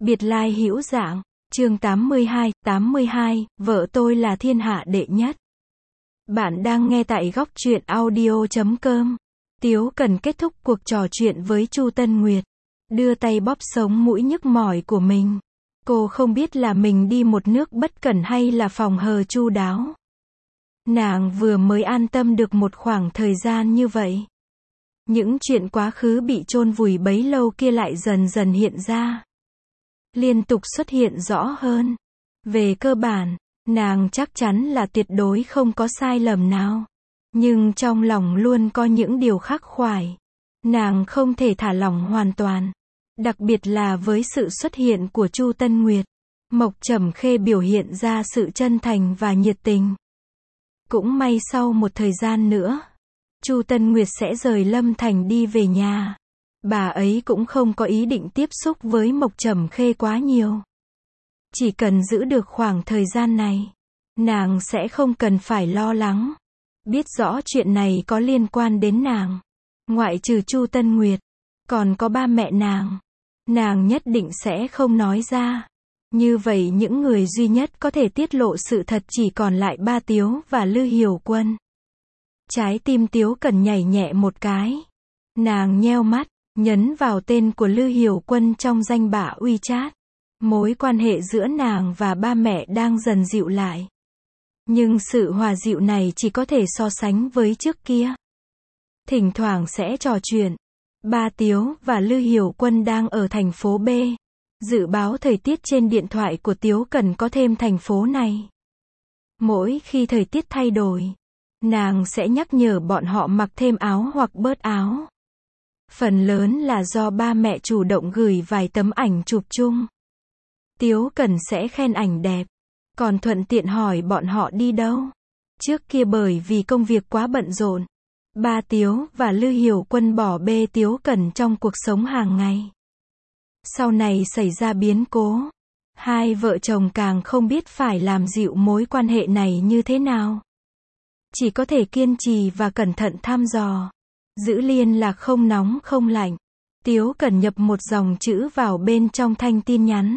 Biệt lai hữu dạng, chương 82, vợ tôi là thiên hạ đệ nhất. Bạn đang nghe tại góc truyện audio.com. Tiếu Cần kết thúc cuộc trò chuyện với Chu Tân Nguyệt, đưa tay bóp sống mũi nhức mỏi của mình. Cô không biết là mình đi một nước bất cẩn hay là phòng hờ chu đáo. Nàng vừa mới an tâm được một khoảng thời gian như vậy. Những chuyện quá khứ bị chôn vùi bấy lâu kia lại dần dần hiện ra. Liên tục xuất hiện rõ hơn. Về cơ bản, nàng chắc chắn là tuyệt đối không có sai lầm nào. Nhưng trong lòng luôn có những điều khắc khoải. Nàng không thể thả lỏng hoàn toàn. Đặc biệt là với sự xuất hiện của Chu Tân Nguyệt. Mộc Trầm Khê biểu hiện ra sự chân thành và nhiệt tình. Cũng may sau một thời gian nữa, Chu Tân Nguyệt sẽ rời Lâm Thành đi về nhà. Bà ấy cũng không có ý định tiếp xúc với Mộc Trầm Khê quá nhiều. Chỉ cần giữ được khoảng thời gian này, nàng sẽ không cần phải lo lắng. Biết rõ chuyện này có liên quan đến nàng. Ngoại trừ Chu Tân Nguyệt, còn có ba mẹ nàng. Nàng nhất định sẽ không nói ra. Như vậy những người duy nhất có thể tiết lộ sự thật chỉ còn lại Ba Tiếu và Lư Hiểu Quân. Trái tim Tiếu Cần nhảy nhẹ một cái. Nàng nheo mắt, nhấn vào tên của Lư Hiểu Quân trong danh bạ WeChat. Mối quan hệ giữa nàng và ba mẹ đang dần dịu lại. Nhưng sự hòa dịu này chỉ có thể so sánh với trước kia. Thỉnh thoảng sẽ trò chuyện. Ba Tiếu và Lư Hiểu Quân đang ở thành phố B. Dự báo thời tiết trên điện thoại của Tiếu Cần có thêm thành phố này. Mỗi khi thời tiết thay đổi, nàng sẽ nhắc nhở bọn họ mặc thêm áo hoặc bớt áo. Phần lớn là do ba mẹ chủ động gửi vài tấm ảnh chụp chung. Tiếu Cần sẽ khen ảnh đẹp, còn thuận tiện hỏi bọn họ đi đâu. Trước kia bởi vì công việc quá bận rộn, Ba Tiếu và Lư Hiểu Quân bỏ bê Tiếu Cần trong cuộc sống hàng ngày. Sau này xảy ra biến cố, hai vợ chồng càng không biết phải làm dịu mối quan hệ này như thế nào. Chỉ có thể kiên trì và cẩn thận thăm dò. Giữ liên lạc không nóng không lạnh. Tiếu Cần nhập một dòng chữ vào bên trong thanh tin nhắn.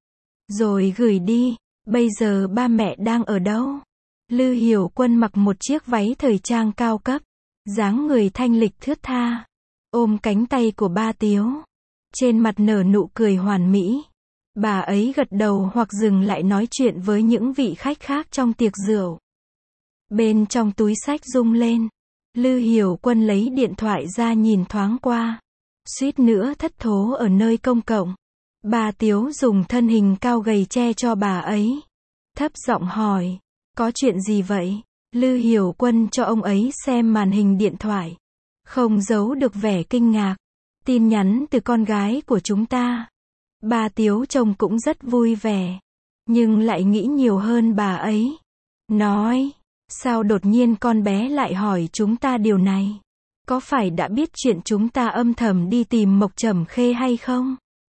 Rồi gửi đi. Bây giờ ba mẹ đang ở đâu? Lư Hiểu Quân mặc một chiếc váy thời trang cao cấp. Dáng người thanh lịch thướt tha. Ôm cánh tay của Ba Tiếu. Trên mặt nở nụ cười hoàn mỹ. Bà ấy gật đầu hoặc dừng lại nói chuyện với những vị khách khác trong tiệc rượu. Bên trong túi xách rung lên. Lư Hiểu Quân lấy điện thoại ra nhìn thoáng qua. Suýt nữa thất thố ở nơi công cộng. Ba Tiếu dùng thân hình cao gầy che cho bà ấy. Thấp giọng hỏi. Có chuyện gì vậy? Lư Hiểu Quân cho ông ấy xem màn hình điện thoại. Không giấu được vẻ kinh ngạc. Tin nhắn từ con gái của chúng ta. Ba Tiếu trông cũng rất vui vẻ. Nhưng lại nghĩ nhiều hơn bà ấy. Nói. Sao đột nhiên con bé lại hỏi chúng ta điều này? Có phải đã biết chuyện chúng ta âm thầm đi tìm Mộc Trầm Khê hay không?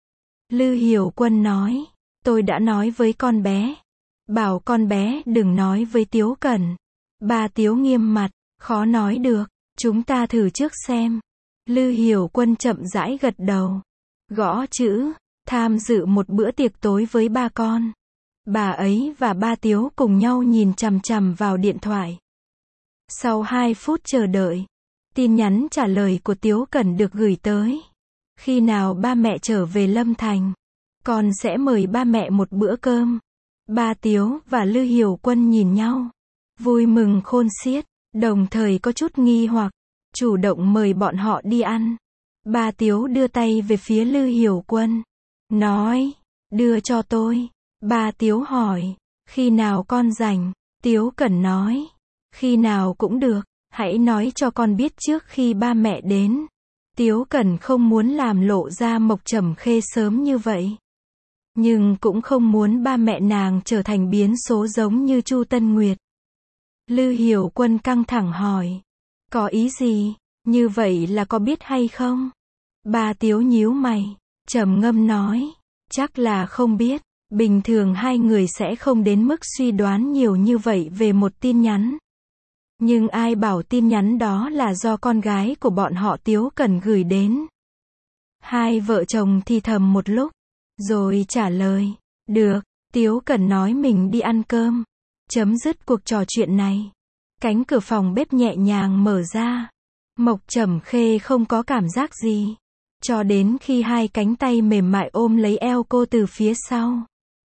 Lư Hiểu Quân nói. Tôi đã nói với con bé. Bảo con bé đừng nói với Tiếu Cần. Ba Tiếu nghiêm mặt. Khó nói được. Chúng ta thử trước xem. Lư Hiểu Quân chậm rãi gật đầu. Gõ chữ. Tham dự một bữa tiệc tối với ba con. Bà ấy và Ba Tiếu cùng nhau nhìn chằm chằm vào điện thoại. Sau 2 phút chờ đợi, tin nhắn trả lời của Tiếu Cần được gửi tới. Khi nào ba mẹ trở về Lâm Thành, con sẽ mời ba mẹ một bữa cơm. Ba Tiếu và Lư Hiểu Quân nhìn nhau. Vui mừng khôn xiết, đồng thời có chút nghi hoặc. Chủ động mời bọn họ đi ăn. Ba Tiếu đưa tay về phía Lư Hiểu Quân. Nói, đưa cho tôi. Ba Tiếu hỏi, khi nào con rảnh? Tiếu Cần nói, khi nào cũng được, hãy nói cho con biết trước khi ba mẹ đến. Tiếu Cần không muốn làm lộ ra Mộc Trầm Khê sớm như vậy. Nhưng cũng không muốn ba mẹ nàng trở thành biến số giống như Chu Tân Nguyệt. Lư Hiểu Quân căng thẳng hỏi, có ý gì? Như vậy là có biết hay không? Ba Tiếu nhíu mày, trầm ngâm nói, chắc là không biết. Bình thường hai người sẽ không đến mức suy đoán nhiều như vậy về một tin nhắn. Nhưng ai bảo tin nhắn đó là do con gái của bọn họ Tiếu Cần gửi đến. Hai vợ chồng thì thầm một lúc. Rồi trả lời, được. Tiếu Cẩn nói mình đi ăn cơm. Chấm dứt cuộc trò chuyện này. Cánh cửa phòng bếp nhẹ nhàng mở ra. Mộc Trầm Khê không có cảm giác gì. Cho đến khi hai cánh tay mềm mại ôm lấy eo cô từ phía sau.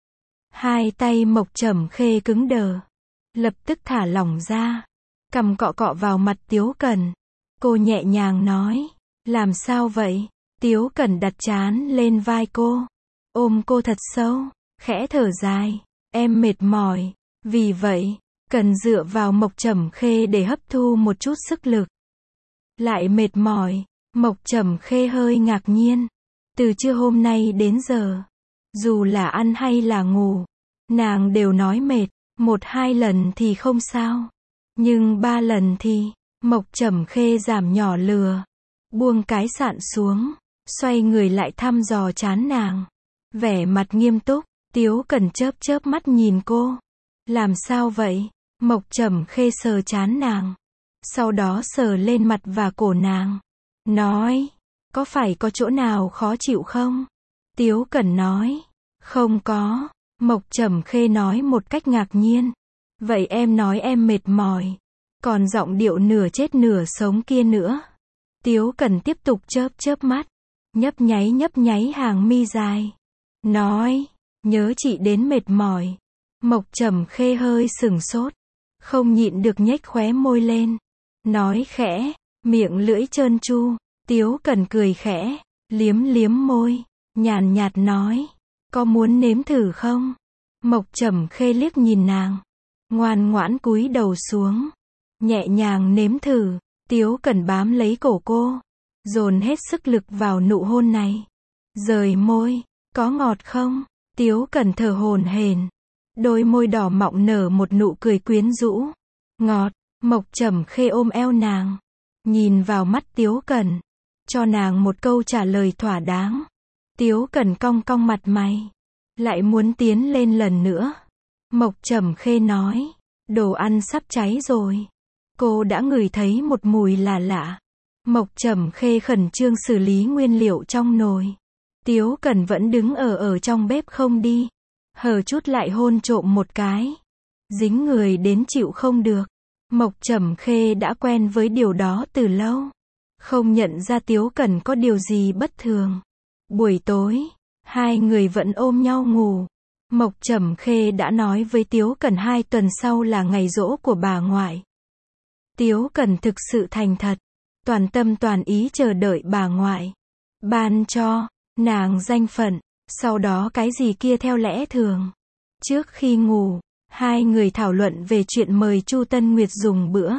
Hai tay Mộc Trầm Khê cứng đờ. Lập tức thả lỏng ra. Cằm cọ cọ vào mặt Tiếu Cẩn. Cô nhẹ nhàng nói. Làm sao vậy? Tiếu Cẩn đặt trán lên vai cô. Ôm cô thật sâu. Khẽ thở dài. Em mệt mỏi. Vì vậy, cần dựa vào Mộc Trầm Khê để hấp thu một chút sức lực. Lại mệt mỏi. Mộc Trầm Khê hơi ngạc nhiên. Từ trưa hôm nay đến giờ, dù là ăn hay là ngủ, nàng đều nói mệt. 1-2 lần thì không sao. Nhưng 3 lần thì, Mộc Trầm Khê giảm nhỏ lừa. Buông cái sạn xuống. Xoay người lại thăm dò trán nàng. Vẻ mặt nghiêm túc. Tiếu Cẩn chớp chớp mắt nhìn cô. Làm sao vậy? Mộc Trầm Khê sờ trán nàng. Sau đó sờ lên mặt và cổ nàng. Nói. Có phải có chỗ nào khó chịu không? Tiếu Cẩn nói. Không có. Mộc Trầm Khê nói một cách ngạc nhiên. Vậy em nói em mệt mỏi. Còn giọng điệu nửa chết nửa sống kia nữa. Tiếu Cẩn tiếp tục chớp chớp mắt. Nhấp nháy hàng mi dài. Nói. Nhớ chị đến mệt mỏi. Mộc Trầm Khê hơi sửng sốt. Không nhịn được nhếch khóe môi lên. Nói khẽ. Miệng lưỡi trơn tru. Tiếu Cẩn cười khẽ. Liếm liếm môi. Nhàn nhạt nói. Có muốn nếm thử không? Mộc Trầm Khê liếc nhìn nàng. Ngoan ngoãn cúi đầu xuống. Nhẹ nhàng nếm thử. Tiếu Cẩn bám lấy cổ cô. Dồn hết sức lực vào nụ hôn này. Rời môi. Có ngọt không? Tiếu Cẩn thở hổn hển. Đôi môi đỏ mọng nở một nụ cười quyến rũ. Ngọt. Mộc Trầm Khê ôm eo nàng. Nhìn vào mắt Tiếu Cẩn. Cho nàng một câu trả lời thỏa đáng. Tiếu Cẩn cong cong mặt mày. Lại muốn tiến lên lần nữa. Mộc Trầm Khê nói. Đồ ăn sắp cháy rồi. Cô đã ngửi thấy một mùi lạ lạ. Mộc Trầm Khê khẩn trương xử lý nguyên liệu trong nồi. Tiếu Cẩn vẫn đứng ở trong bếp không đi. Hở chút lại hôn trộm một cái. Dính người đến chịu không được. Mộc Trầm Khê đã quen với điều đó từ lâu. Không nhận ra Tiếu Cẩn có điều gì bất thường. Buổi tối, hai người vẫn ôm nhau ngủ. Mộc Trầm Khê đã nói với Tiếu Cẩn 2 tuần sau là ngày giỗ của bà ngoại. Tiếu Cẩn thực sự thành thật. Toàn tâm toàn ý chờ đợi bà ngoại ban cho nàng danh phận, sau đó cái gì kia theo lẽ thường. Trước khi ngủ, hai người thảo luận về chuyện mời Chu Tân Nguyệt dùng bữa.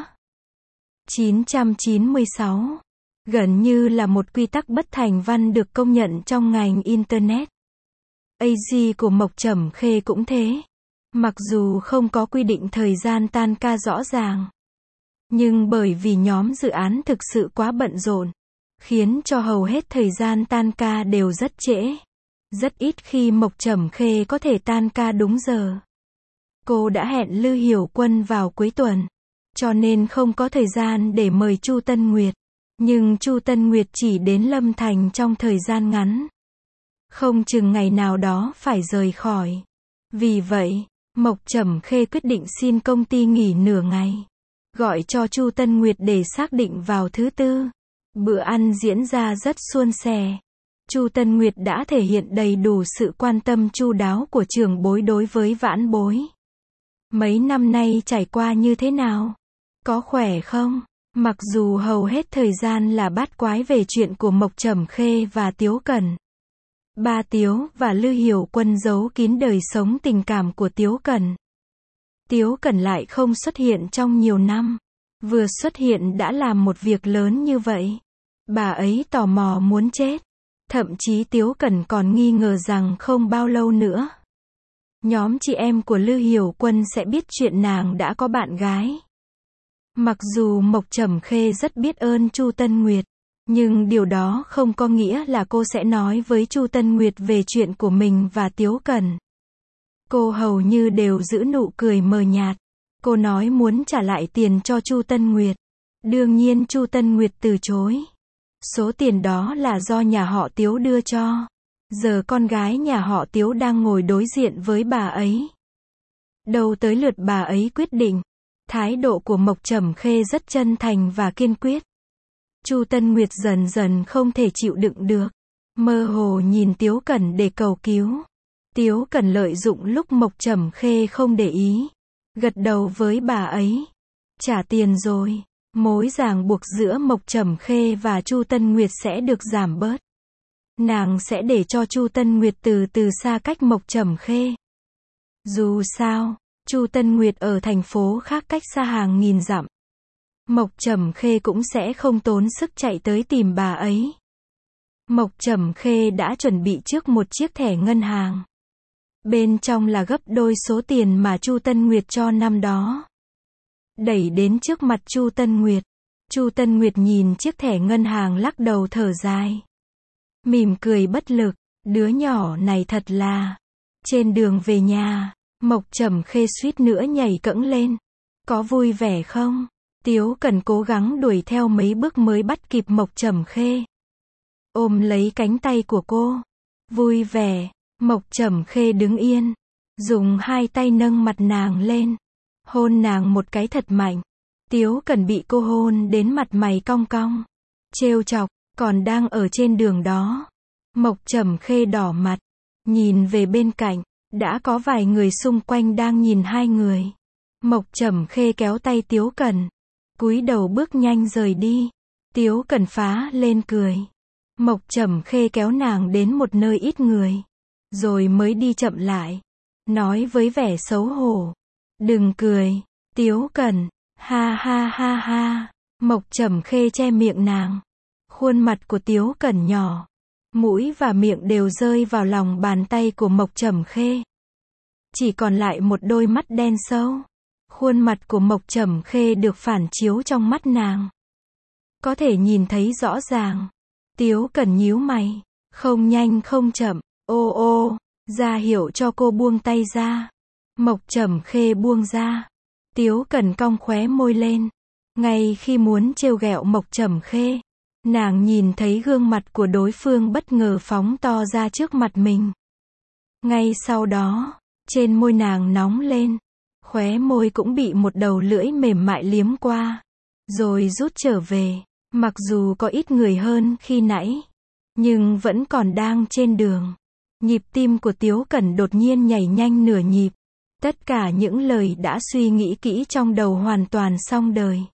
996. Gần như là một quy tắc bất thành văn được công nhận trong ngành Internet. AG của Mộc Trầm Khê cũng thế. Mặc dù không có quy định thời gian tan ca rõ ràng. Nhưng bởi vì nhóm dự án thực sự quá bận rộn, khiến cho hầu hết thời gian tan ca đều rất trễ. Rất ít khi Mộc Trầm Khê có thể tan ca đúng giờ. Cô đã hẹn Lư Hiểu Quân vào cuối tuần, cho nên không có thời gian để mời Chu Tân Nguyệt. Nhưng Chu Tân Nguyệt chỉ đến Lâm Thành trong thời gian ngắn. Không chừng ngày nào đó phải rời khỏi. Vì vậy, Mộc Trầm Khê quyết định xin công ty nghỉ nửa ngày. Gọi cho Chu Tân Nguyệt để xác định vào thứ Tư. Bữa ăn diễn ra rất suôn sẻ. Chu Tân Nguyệt đã thể hiện đầy đủ sự quan tâm chu đáo của trưởng bối đối với vãn bối. Mấy năm nay trải qua như thế nào? Có khỏe không? Mặc dù hầu hết thời gian là bát quái về chuyện của Mộc Trầm Khê và Tiếu Cẩn. Ba Tiếu và Lư Hiểu Quân giấu kín đời sống tình cảm của Tiếu Cẩn. Tiếu Cẩn lại không xuất hiện trong nhiều năm. Vừa xuất hiện đã làm một việc lớn như vậy. Bà ấy tò mò muốn chết. Thậm chí Tiếu Cẩn còn nghi ngờ rằng không bao lâu nữa, nhóm chị em của Lư Hiểu Quân sẽ biết chuyện nàng đã có bạn gái. Mặc dù Mộc Trầm Khê rất biết ơn Chu Tân Nguyệt, nhưng điều đó không có nghĩa là cô sẽ nói với Chu Tân Nguyệt về chuyện của mình và Tiếu Cẩn. Cô hầu như đều giữ nụ cười mờ nhạt. Cô nói muốn trả lại tiền cho Chu Tân Nguyệt. Đương nhiên Chu Tân Nguyệt từ chối. Số tiền đó là do nhà họ Tiếu đưa cho. Giờ con gái nhà họ Tiếu đang ngồi đối diện với bà ấy. Đâu tới lượt bà ấy quyết định. Thái độ của Mộc Trầm Khê rất chân thành và kiên quyết. Chu Tân Nguyệt dần dần không thể chịu đựng được. Mơ hồ nhìn Tiếu Cẩn để cầu cứu. Tiếu Cẩn lợi dụng lúc Mộc Trầm Khê không để ý. Gật đầu với bà ấy. Trả tiền rồi. Mối ràng buộc giữa Mộc Trầm Khê và Chu Tân Nguyệt sẽ được giảm bớt. Nàng sẽ để cho Chu Tân Nguyệt từ từ xa cách Mộc Trầm Khê. Dù sao, Chu Tân Nguyệt ở thành phố khác cách xa hàng nghìn dặm. Mộc Trầm Khê cũng sẽ không tốn sức chạy tới tìm bà ấy. Mộc Trầm Khê đã chuẩn bị trước một chiếc thẻ ngân hàng. Bên trong là gấp đôi số tiền mà Chu Tân Nguyệt cho năm đó. Đẩy đến trước mặt Chu Tân Nguyệt. Chu Tân Nguyệt nhìn chiếc thẻ ngân hàng lắc đầu thở dài. Mỉm cười bất lực, đứa nhỏ này thật là. Trên đường về nhà, Mộc Trầm Khê suýt nữa nhảy cẫng lên. Có vui vẻ không? Tiếu Cẩn cố gắng đuổi theo mấy bước mới bắt kịp Mộc Trầm Khê. Ôm lấy cánh tay của cô. Vui vẻ. Mộc Trầm Khê đứng yên. Dùng hai tay nâng mặt nàng lên. Hôn nàng một cái thật mạnh. Tiếu Cẩn bị cô hôn đến mặt mày cong cong. Trêu chọc, còn đang ở trên đường đó. Mộc Trầm Khê đỏ mặt. Nhìn về bên cạnh. Đã có vài người xung quanh đang nhìn hai người. Mộc Trầm Khê kéo tay Tiếu Cẩn. Cúi đầu bước nhanh rời đi. Tiếu Cẩn phá lên cười. Mộc Trầm Khê kéo nàng đến một nơi ít người. Rồi mới đi chậm lại. Nói với vẻ xấu hổ. Đừng cười. Tiếu Cẩn. Ha ha ha ha. Mộc Trầm Khê che miệng nàng. Khuôn mặt của Tiếu Cẩn nhỏ. Mũi và miệng đều rơi vào lòng bàn tay của Mộc Trầm Khê. Chỉ còn lại một đôi mắt đen sâu. Khuôn mặt của Mộc Trầm Khê được phản chiếu trong mắt nàng. Có thể nhìn thấy rõ ràng. Tiếu Cẩn nhíu mày. Không nhanh không chậm. Ô ô. Ra hiệu cho cô buông tay ra. Mộc Trầm Khê buông ra. Tiếu Cẩn cong khóe môi lên. Ngay khi muốn trêu ghẹo Mộc Trầm Khê, nàng nhìn thấy gương mặt của đối phương bất ngờ phóng to ra trước mặt mình. Ngay sau đó, trên môi nàng nóng lên. Khóe môi cũng bị một đầu lưỡi mềm mại liếm qua. Rồi rút trở về. Mặc dù có ít người hơn khi nãy, nhưng vẫn còn đang trên đường. Nhịp tim của Tiếu Cẩn đột nhiên nhảy nhanh nửa nhịp. Tất cả những lời đã suy nghĩ kỹ trong đầu hoàn toàn xong đời.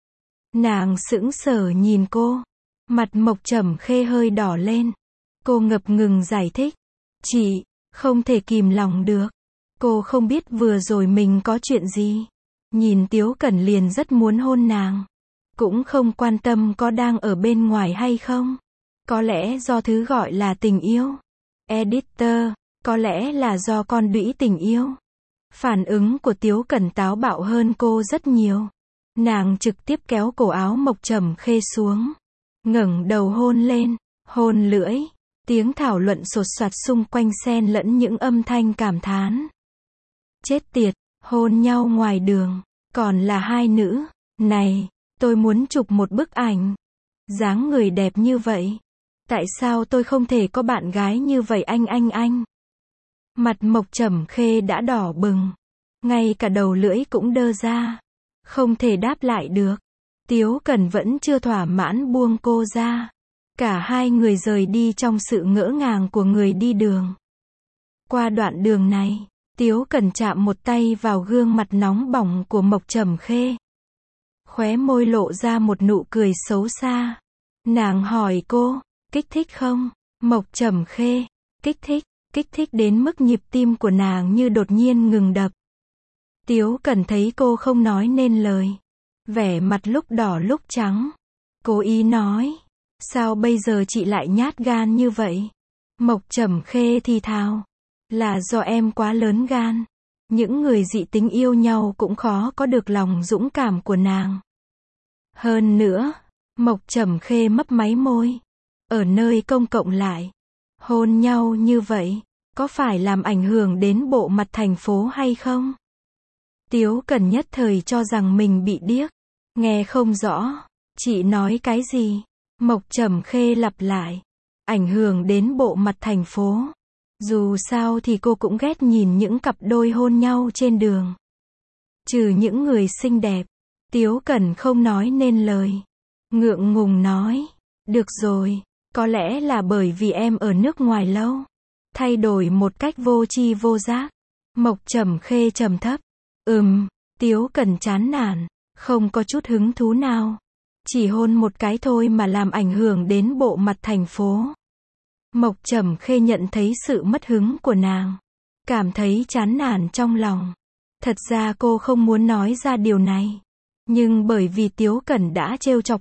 Nàng sững sờ nhìn cô. Mặt Mộc Trầm Khê hơi đỏ lên. Cô ngập ngừng giải thích. Chị, không thể kìm lòng được. Cô không biết vừa rồi mình có chuyện gì. Nhìn Tiếu Cẩn liền rất muốn hôn nàng. Cũng không quan tâm có đang ở bên ngoài hay không. Có lẽ do thứ gọi là tình yêu. Editor, có lẽ là do con đũy tình yêu. Phản ứng của Tiếu Cẩn táo bạo hơn cô rất nhiều. Nàng trực tiếp kéo cổ áo Mộc Trầm Khê xuống. Ngẩng đầu hôn lên. Hôn lưỡi. Tiếng thảo luận sột soạt xung quanh xen lẫn những âm thanh cảm thán. Chết tiệt, hôn nhau ngoài đường. Còn là hai nữ. Này, tôi muốn chụp một bức ảnh. Dáng người đẹp như vậy. Tại sao tôi không thể có bạn gái như vậy anh? Mặt Mộc Trầm Khê đã đỏ bừng. Ngay cả đầu lưỡi cũng đơ ra. Không thể đáp lại được. Tiếu Cẩn vẫn chưa thỏa mãn buông cô ra. Cả hai người rời đi trong sự ngỡ ngàng của người đi đường. Qua đoạn đường này, Tiếu Cẩn chạm một tay vào gương mặt nóng bỏng của Mộc Trầm Khê. Khóe môi lộ ra một nụ cười xấu xa. Nàng hỏi cô, kích thích không? Mộc Trầm Khê, kích thích đến mức nhịp tim của nàng như đột nhiên ngừng đập. Tiếu Cẩn thấy cô không nói nên lời. Vẻ mặt lúc đỏ lúc trắng. Cố ý nói, sao bây giờ chị lại nhát gan như vậy? Mộc Trầm Khê thì thào, là do em quá lớn gan. Những người dị tính yêu nhau cũng khó có được lòng dũng cảm của nàng. Hơn nữa, Mộc Trầm Khê mấp máy môi. Ở nơi công cộng lại, hôn nhau như vậy, có phải làm ảnh hưởng đến bộ mặt thành phố hay không? Tiếu Cẩn nhất thời cho rằng mình bị điếc. Nghe không rõ. Chị nói cái gì? Mộc Trầm Khê lặp lại. ảnh hưởng đến bộ mặt thành phố. Dù sao thì cô cũng ghét nhìn những cặp đôi hôn nhau trên đường. Trừ những người xinh đẹp, Tiếu Cẩn không nói nên lời. Ngượng ngùng nói, được rồi, có lẽ là bởi vì em ở nước ngoài lâu. Thay đổi một cách vô tri vô giác. Mộc Trầm Khê trầm thấp. Tiếu Cẩn chán nản, không có chút hứng thú nào. Chỉ hôn một cái thôi mà làm ảnh hưởng đến bộ mặt thành phố. Mộc Trầm Khê nhận thấy sự mất hứng của nàng. Cảm thấy chán nản trong lòng. Thật ra cô không muốn nói ra điều này. Nhưng bởi vì Tiếu Cẩn đã trêu chọc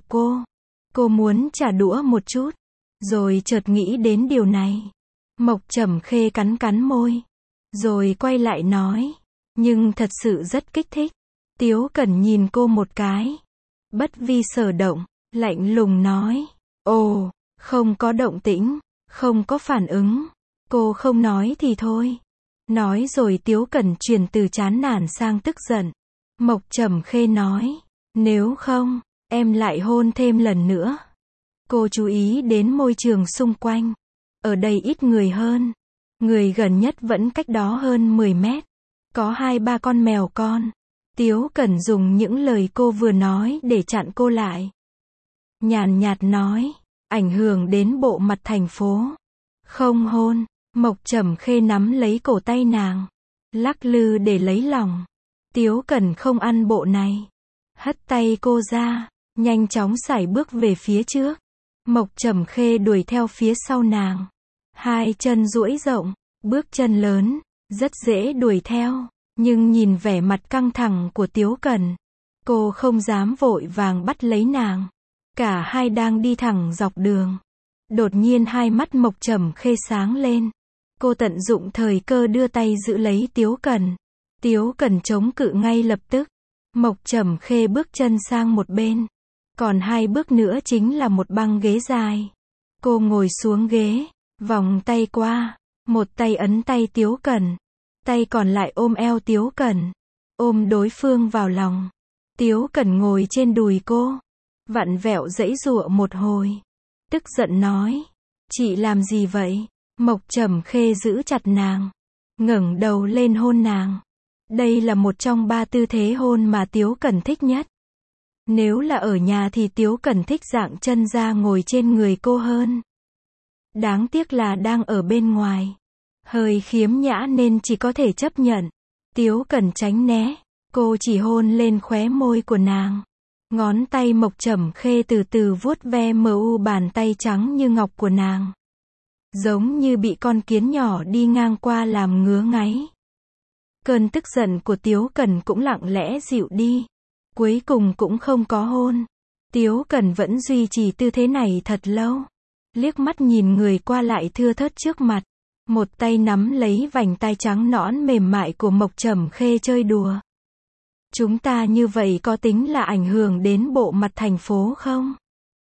cô muốn trả đũa một chút. Rồi chợt nghĩ đến điều này. Mộc Trầm Khê cắn cắn môi. Rồi quay lại nói. Nhưng thật sự rất kích thích. Tiếu Cẩn nhìn cô một cái. Bất vi sở động, lạnh lùng nói. Ồ, không có động tĩnh, không có phản ứng. Cô không nói thì thôi. Nói rồi Tiếu Cẩn chuyển từ chán nản sang tức giận. Mộc Trầm Khê nói. Nếu không, em lại hôn thêm lần nữa. Cô chú ý đến môi trường xung quanh. Ở đây ít người hơn. Người gần nhất vẫn cách đó hơn 10 mét. Có 2-3 con mèo con. Tiếu Cẩn dùng những lời cô vừa nói để chặn cô lại. Nhàn nhạt nói, ảnh hưởng đến bộ mặt thành phố. Không hôn. Mộc Trầm Khê nắm lấy cổ tay nàng. Lắc lư để lấy lòng. Tiếu Cẩn không ăn bộ này. Hất tay cô ra. Nhanh chóng sải bước về phía trước. Mộc Trầm Khê đuổi theo phía sau nàng. Hai chân duỗi rộng. Bước chân lớn. Rất dễ đuổi theo. Nhưng nhìn vẻ mặt căng thẳng của Tiếu Cẩn, cô không dám vội vàng bắt lấy nàng. Cả hai đang đi thẳng dọc đường. Đột nhiên hai mắt Mộc Trầm Khê sáng lên. Cô tận dụng thời cơ đưa tay giữ lấy Tiếu Cẩn. Tiếu Cẩn chống cự ngay lập tức. Mộc Trầm Khê bước chân sang một bên. Còn 2 bước nữa chính là một băng ghế dài. Cô ngồi xuống ghế, vòng tay qua, một tay ấn tay Tiếu Cẩn. Tay còn lại ôm eo Tiếu Cẩn. Ôm đối phương vào lòng. Tiếu Cẩn ngồi trên đùi cô. Vặn vẹo giãy giụa một hồi. Tức giận nói. Chị làm gì vậy? Mộc Trầm Khê giữ chặt nàng. Ngẩng đầu lên hôn nàng. Đây là một trong 3 tư thế hôn mà Tiếu Cẩn thích nhất. Nếu là ở nhà thì Tiếu Cẩn thích dạng chân ra ngồi trên người cô hơn. Đáng tiếc là đang ở bên ngoài. Hơi khiếm nhã nên chỉ có thể chấp nhận. Tiếu Cẩn tránh né. Cô chỉ hôn lên khóe môi của nàng. Ngón tay Mộc Trầm Khê từ từ vuốt ve bàn tay trắng như ngọc của nàng. Giống như bị con kiến nhỏ đi ngang qua làm ngứa ngáy. Cơn tức giận của Tiếu Cẩn cũng lặng lẽ dịu đi. Cuối cùng cũng không có hôn. Tiếu Cẩn vẫn duy trì tư thế này thật lâu. Liếc mắt nhìn người qua lại thưa thớt trước mặt. Một tay nắm lấy vành tai trắng nõn mềm mại của Mộc Trầm Khê chơi đùa. Chúng ta như vậy có tính là ảnh hưởng đến bộ mặt thành phố không?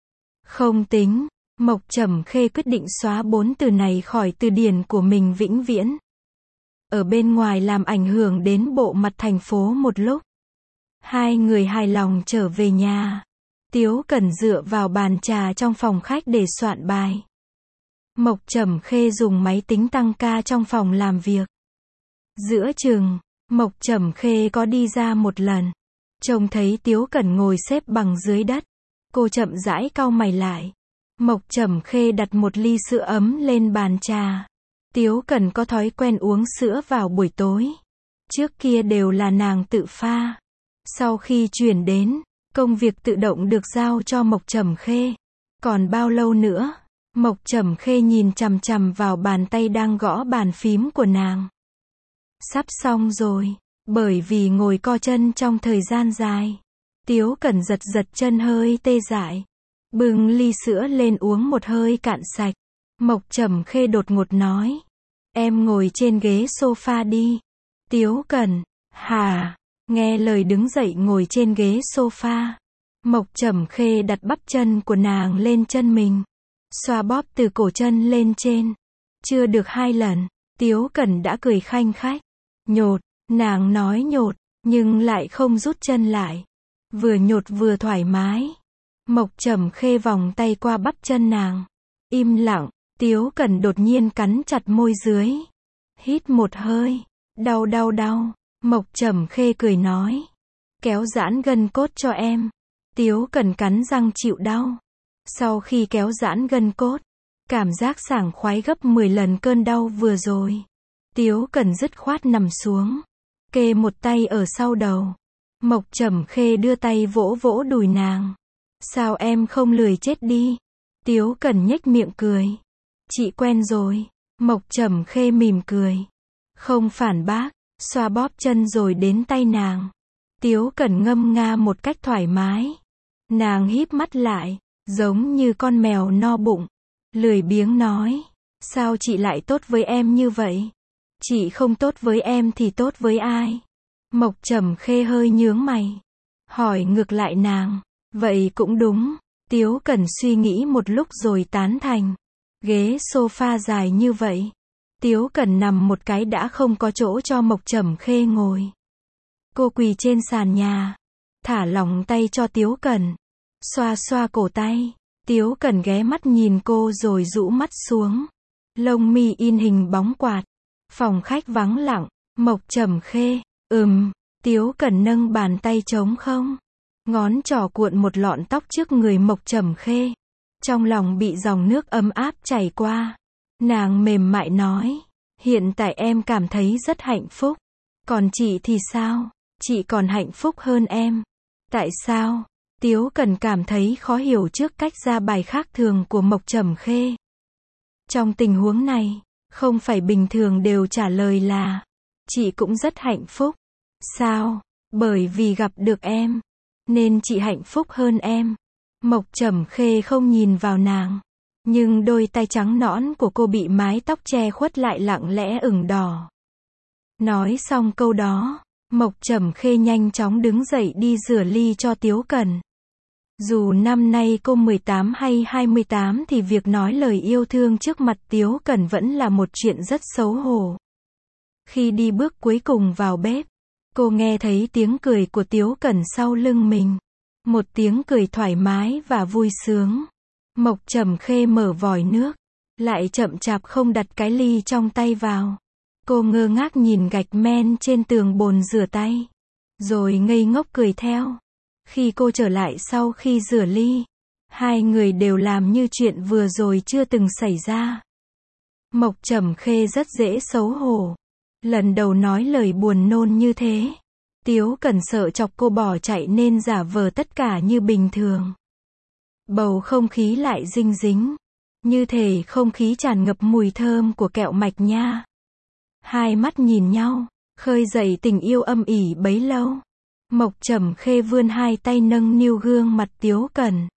Không tính. Mộc Trầm Khê quyết định xóa 4 từ này khỏi từ điển của mình vĩnh viễn. Ở bên ngoài làm ảnh hưởng đến bộ mặt thành phố một lúc. Hai người hài lòng trở về nhà. Tiếu Cẩn dựa vào bàn trà trong phòng khách để soạn bài. Mộc Trầm Khê dùng máy tính tăng ca trong phòng làm việc. Giữa chừng, Mộc Trầm Khê có đi ra một lần. Trông thấy Tiếu Cẩn ngồi xếp bằng dưới đất. Cô chậm rãi cau mày lại. Mộc Trầm Khê đặt một ly sữa ấm lên bàn trà. Tiếu Cẩn có thói quen uống sữa vào buổi tối. Trước kia đều là nàng tự pha. Sau khi chuyển đến, công việc tự động được giao cho Mộc Trầm Khê. Còn bao lâu nữa? Mộc Trầm Khê nhìn chằm chằm vào bàn tay đang gõ bàn phím của nàng. Sắp xong rồi. Bởi vì ngồi co chân trong thời gian dài. Tiếu Cẩn giật giật chân hơi tê dại. Bưng ly sữa lên uống một hơi cạn sạch. Mộc Trầm Khê đột ngột nói. Em ngồi trên ghế sofa đi. Tiếu Cẩn. Hả? Nghe lời đứng dậy ngồi trên ghế sofa. Mộc Trầm Khê đặt bắp chân của nàng lên chân mình. Xoa bóp từ cổ chân lên trên. Chưa được 2 lần. Tiếu Cẩn đã cười khanh khách. Nhột. Nàng nói nhột. Nhưng lại không rút chân lại. Vừa nhột vừa thoải mái. Mộc Trầm Khê vòng tay qua bắp chân nàng. Im lặng. Tiếu Cẩn đột nhiên cắn chặt môi dưới. Hít một hơi. Đau đau đau. Mộc Trầm Khê cười nói. Kéo giãn gân cốt cho em. Tiếu Cẩn cắn răng chịu đau. Sau khi kéo giãn gân cốt, cảm giác sảng khoái gấp 10 lần cơn đau vừa rồi. Tiếu Cẩn dứt khoát nằm xuống, kê một tay ở sau đầu. Mộc Trầm Khê đưa tay vỗ vỗ đùi nàng. Sao em không lười chết đi? Tiếu Cẩn nhếch miệng cười. Chị quen rồi. Mộc Trầm Khê mỉm cười. Không phản bác, xoa bóp chân rồi đến tay nàng. Tiếu Cẩn ngâm nga một cách thoải mái. Nàng híp mắt lại, giống như con mèo no bụng. Lười biếng nói. Sao chị lại tốt với em như vậy? Chị không tốt với em thì tốt với ai? Mộc Trầm Khê hơi nhướng mày. Hỏi ngược lại nàng. Vậy cũng đúng. Tiếu Cẩn suy nghĩ một lúc rồi tán thành. Ghế sofa dài như vậy. Tiếu Cẩn nằm một cái đã không có chỗ cho Mộc Trầm Khê ngồi. Cô quỳ trên sàn nhà. Thả lỏng tay cho Tiếu Cẩn. Xoa xoa cổ tay. Tiếu Cẩn ghé mắt nhìn cô rồi rũ mắt xuống. Lông mi in hình bóng quạt. Phòng khách vắng lặng. Mộc Trầm Khê. Tiếu Cẩn nâng bàn tay trống không. Ngón trỏ cuộn một lọn tóc trước người Mộc Trầm Khê. Trong lòng bị dòng nước ấm áp chảy qua. Nàng mềm mại nói. Hiện tại em cảm thấy rất hạnh phúc. Còn chị thì sao? Chị còn hạnh phúc hơn em. Tại sao? Tiếu Cẩn cảm thấy khó hiểu trước cách ra bài khác thường của Mộc Trầm Khê. Trong tình huống này, không phải bình thường đều trả lời là chị cũng rất hạnh phúc. Sao? Bởi vì gặp được em, nên chị hạnh phúc hơn em. Mộc Trầm Khê không nhìn vào nàng, nhưng đôi tay trắng nõn của cô bị mái tóc che khuất lại lặng lẽ ửng đỏ. Nói xong câu đó, Mộc Trầm Khê nhanh chóng đứng dậy đi rửa ly cho Tiếu Cẩn. Dù năm nay cô 18 hay 28 thì việc nói lời yêu thương trước mặt Tiếu Cẩn vẫn là một chuyện rất xấu hổ. Khi đi bước cuối cùng vào bếp, cô nghe thấy tiếng cười của Tiếu Cẩn sau lưng mình. Một tiếng cười thoải mái và vui sướng. Mộc Trầm Khê mở vòi nước, lại chậm chạp không đặt cái ly trong tay vào. Cô ngơ ngác nhìn gạch men trên tường bồn rửa tay, rồi ngây ngốc cười theo. Khi cô trở lại sau khi rửa ly, hai người đều làm như chuyện vừa rồi chưa từng xảy ra. Mộc Trầm Khê rất dễ xấu hổ. Lần đầu nói lời buồn nôn như thế. Tiếu Cẩn sợ chọc cô bỏ chạy nên giả vờ tất cả như bình thường. Bầu không khí lại dinh dính. Như thể không khí tràn ngập mùi thơm của kẹo mạch nha. Hai mắt nhìn nhau, khơi dậy tình yêu âm ỉ bấy lâu. Mộc Trầm Khê vươn hai tay nâng niu gương mặt Tiếu Cẩn.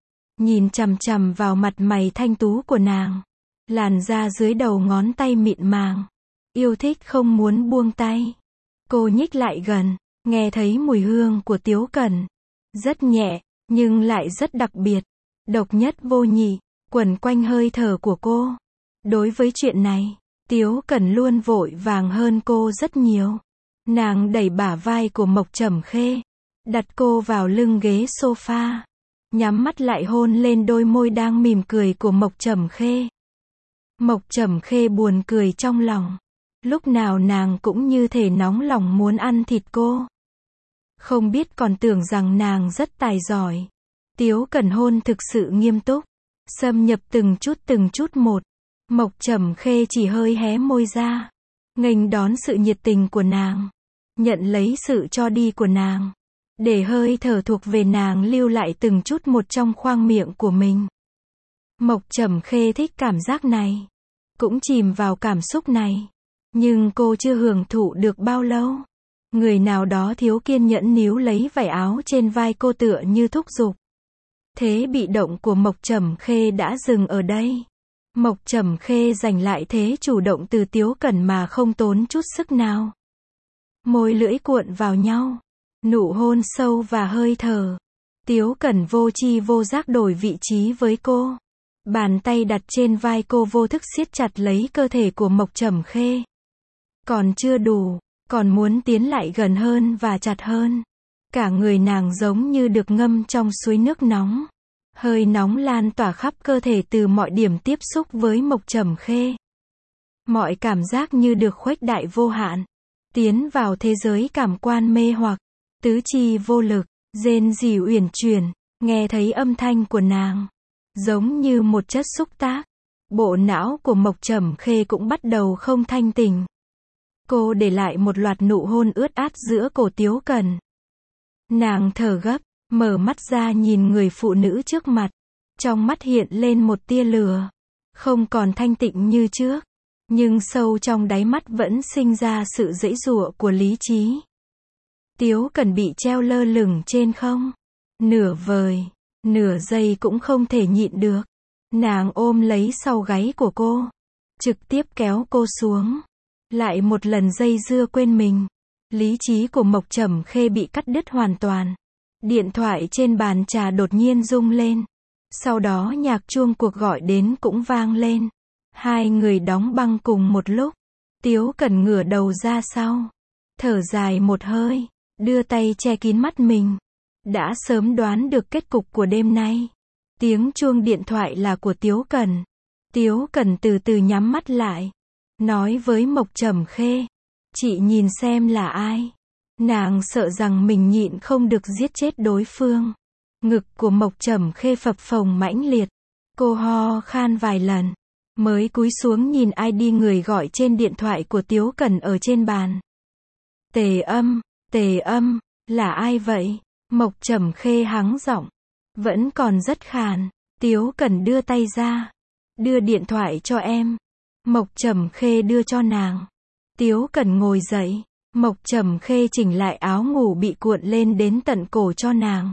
Nhìn chằm chằm vào mặt mày thanh tú của nàng. Làn da dưới đầu ngón tay mịn màng. Yêu thích không muốn buông tay. Cô nhích lại gần, nghe thấy mùi hương của Tiếu Cẩn. Rất nhẹ, nhưng lại rất đặc biệt. Độc nhất vô nhị, quẩn quanh hơi thở của cô. Đối với chuyện này, Tiếu Cẩn luôn vội vàng hơn cô rất nhiều. Nàng đẩy bả vai của Mộc Trầm Khê, đặt cô vào lưng ghế sofa, nhắm mắt lại hôn lên đôi môi đang mỉm cười của Mộc Trầm Khê. Mộc Trầm Khê buồn cười trong lòng. Lúc nào nàng cũng như thể nóng lòng muốn ăn thịt cô. Không biết còn tưởng rằng nàng rất tài giỏi. Tiếu Cẩn hôn thực sự nghiêm túc, xâm nhập từng chút một. Mộc Trầm Khê chỉ hơi hé môi ra, nghênh đón sự nhiệt tình của nàng, nhận lấy sự cho đi của nàng, để hơi thở thuộc về nàng lưu lại từng chút một trong khoang miệng của mình. Mộc Trầm Khê thích cảm giác này, cũng chìm vào cảm xúc này, nhưng cô chưa hưởng thụ được bao lâu. Người nào đó thiếu kiên nhẫn níu lấy vải áo trên vai cô tựa như thúc giục. Thế bị động của Mộc Trầm Khê đã dừng ở đây. Mộc Trầm Khê giành lại thế chủ động từ Tiếu Cẩn mà không tốn chút sức nào. Môi lưỡi cuộn vào nhau, nụ hôn sâu và hơi thở. Tiếu Cẩn vô tri vô giác đổi vị trí với cô. Bàn tay đặt trên vai cô vô thức siết chặt lấy cơ thể của Mộc Trầm Khê. Còn chưa đủ, còn muốn tiến lại gần hơn và chặt hơn. Cả người nàng giống như được ngâm trong suối nước nóng. Hơi nóng lan tỏa khắp cơ thể từ mọi điểm tiếp xúc với Mộc Trầm Khê. Mọi cảm giác như được khuếch đại vô hạn. Tiến vào thế giới cảm quan mê hoặc. Tứ chi vô lực, rên rỉ uyển chuyển, nghe thấy âm thanh của nàng. Giống như một chất xúc tác. Bộ não của Mộc Trầm Khê cũng bắt đầu không thanh tỉnh. Cô để lại một loạt nụ hôn ướt át giữa cổ Tiếu Cẩn. Nàng thở gấp, mở mắt ra nhìn người phụ nữ trước mặt. Trong mắt hiện lên một tia lửa. Không còn thanh tịnh như trước. Nhưng sâu trong đáy mắt vẫn sinh ra sự giãy giụa của lý trí. Tiếu Cẩn bị treo lơ lửng trên không. Nửa vời, nửa giây cũng không thể nhịn được. Nàng ôm lấy sau gáy của cô. Trực tiếp kéo cô xuống. Lại một lần dây dưa quên mình. Lý trí của Mộc Trầm Khê bị cắt đứt hoàn toàn. Điện thoại trên bàn trà đột nhiên rung lên. Sau đó nhạc chuông cuộc gọi đến cũng vang lên. Hai người đóng băng cùng một lúc. Tiếu Cẩn ngửa đầu ra sau. Thở dài một hơi. Đưa tay che kín mắt mình. Đã sớm đoán được kết cục của đêm nay. Tiếng chuông điện thoại là của Tiếu Cẩn. Tiếu Cẩn từ từ nhắm mắt lại. Nói với Mộc Trầm Khê. Chị nhìn xem là ai. Nàng sợ rằng mình nhịn không được giết chết đối phương. Ngực của Mộc Trầm Khê phập phồng mãnh liệt. Cô ho khan vài lần. Mới cúi xuống nhìn ID người gọi trên điện thoại của Tiếu Cẩn ở trên bàn. Tề âm, là ai vậy? Mộc Trầm Khê hắng giọng. Vẫn còn rất khàn. Tiếu Cẩn đưa tay ra. Đưa điện thoại cho em. Mộc Trầm Khê đưa cho nàng. Tiếu Cẩn ngồi dậy. Mộc Trầm Khê chỉnh lại áo ngủ bị cuộn lên đến tận cổ cho nàng.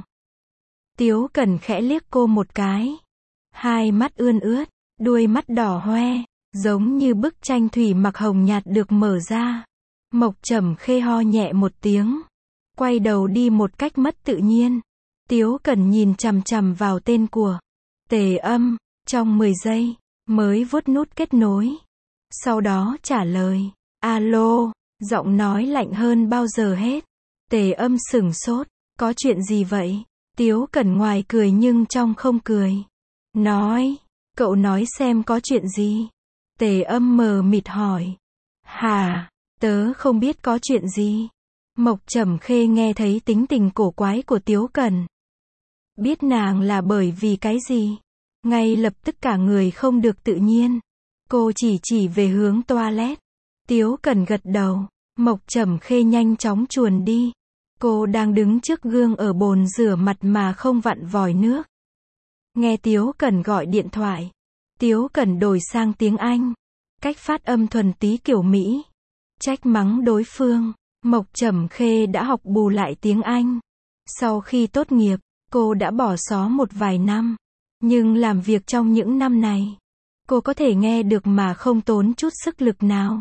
Tiếu Cẩn khẽ liếc cô một cái. Hai mắt ươn ướt, đuôi mắt đỏ hoe, giống như bức tranh thủy mặc hồng nhạt được mở ra. Mộc Trầm Khê ho nhẹ một tiếng. Quay đầu đi một cách mất tự nhiên. Tiếu Cẩn nhìn chằm chằm vào tên của Tề âm, trong 10 giây, mới vuốt nút kết nối. Sau đó trả lời. Alo, giọng nói lạnh hơn bao giờ hết. Tề âm sửng sốt. Có chuyện gì vậy? Tiếu Cẩn ngoài cười nhưng trong không cười. Nói, cậu nói xem có chuyện gì? Tề âm mờ mịt hỏi. Hả, tớ không biết có chuyện gì. Mộc Trầm Khê nghe thấy tính tình cổ quái của Tiếu Cẩn. Biết nàng là bởi vì cái gì? Ngay lập tức cả người không được tự nhiên. Cô chỉ về hướng toilet. Tiếu Cẩn gật đầu. Mộc Trầm Khê nhanh chóng chuồn đi. Cô đang đứng trước gương ở bồn rửa mặt mà không vặn vòi nước. Nghe Tiếu Cẩn gọi điện thoại. Tiếu Cẩn đổi sang tiếng Anh. Cách phát âm thuần tí kiểu Mỹ. Trách mắng đối phương. Mộc Trầm Khê đã học bù lại tiếng Anh. Sau khi tốt nghiệp, cô đã bỏ xó một vài năm. Nhưng làm việc trong những năm này, cô có thể nghe được mà không tốn chút sức lực nào.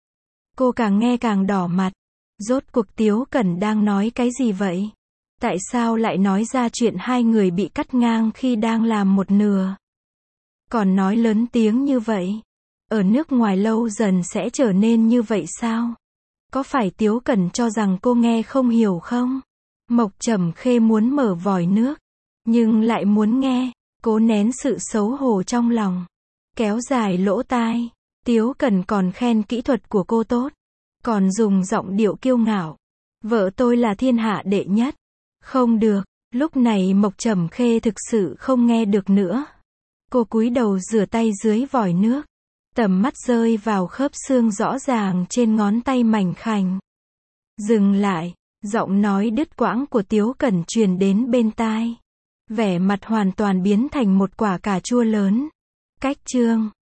Cô càng nghe càng đỏ mặt. Rốt cuộc Tiếu Cẩn đang nói cái gì vậy? Tại sao lại nói ra chuyện hai người bị cắt ngang khi đang làm một nửa? Còn nói lớn tiếng như vậy. Ở nước ngoài lâu dần sẽ trở nên như vậy sao? Có phải Tiếu Cẩn cho rằng cô nghe không hiểu không? Mộc Trầm Khê muốn mở vòi nước, nhưng lại muốn nghe. Cố nén sự xấu hổ trong lòng. Kéo dài lỗ tai. Tiếu Cẩn còn khen kỹ thuật của cô tốt. Còn dùng giọng điệu kiêu ngạo. Vợ tôi là thiên hạ đệ nhất. Không được. Lúc này Mộc Trầm Khê thực sự không nghe được nữa. Cô cúi đầu rửa tay dưới vòi nước. Tầm mắt rơi vào khớp xương rõ ràng trên ngón tay mảnh khảnh. Dừng lại. Giọng nói đứt quãng của Tiếu Cẩn truyền đến bên tai. Vẻ mặt hoàn toàn biến thành một quả cà chua lớn. Cách chương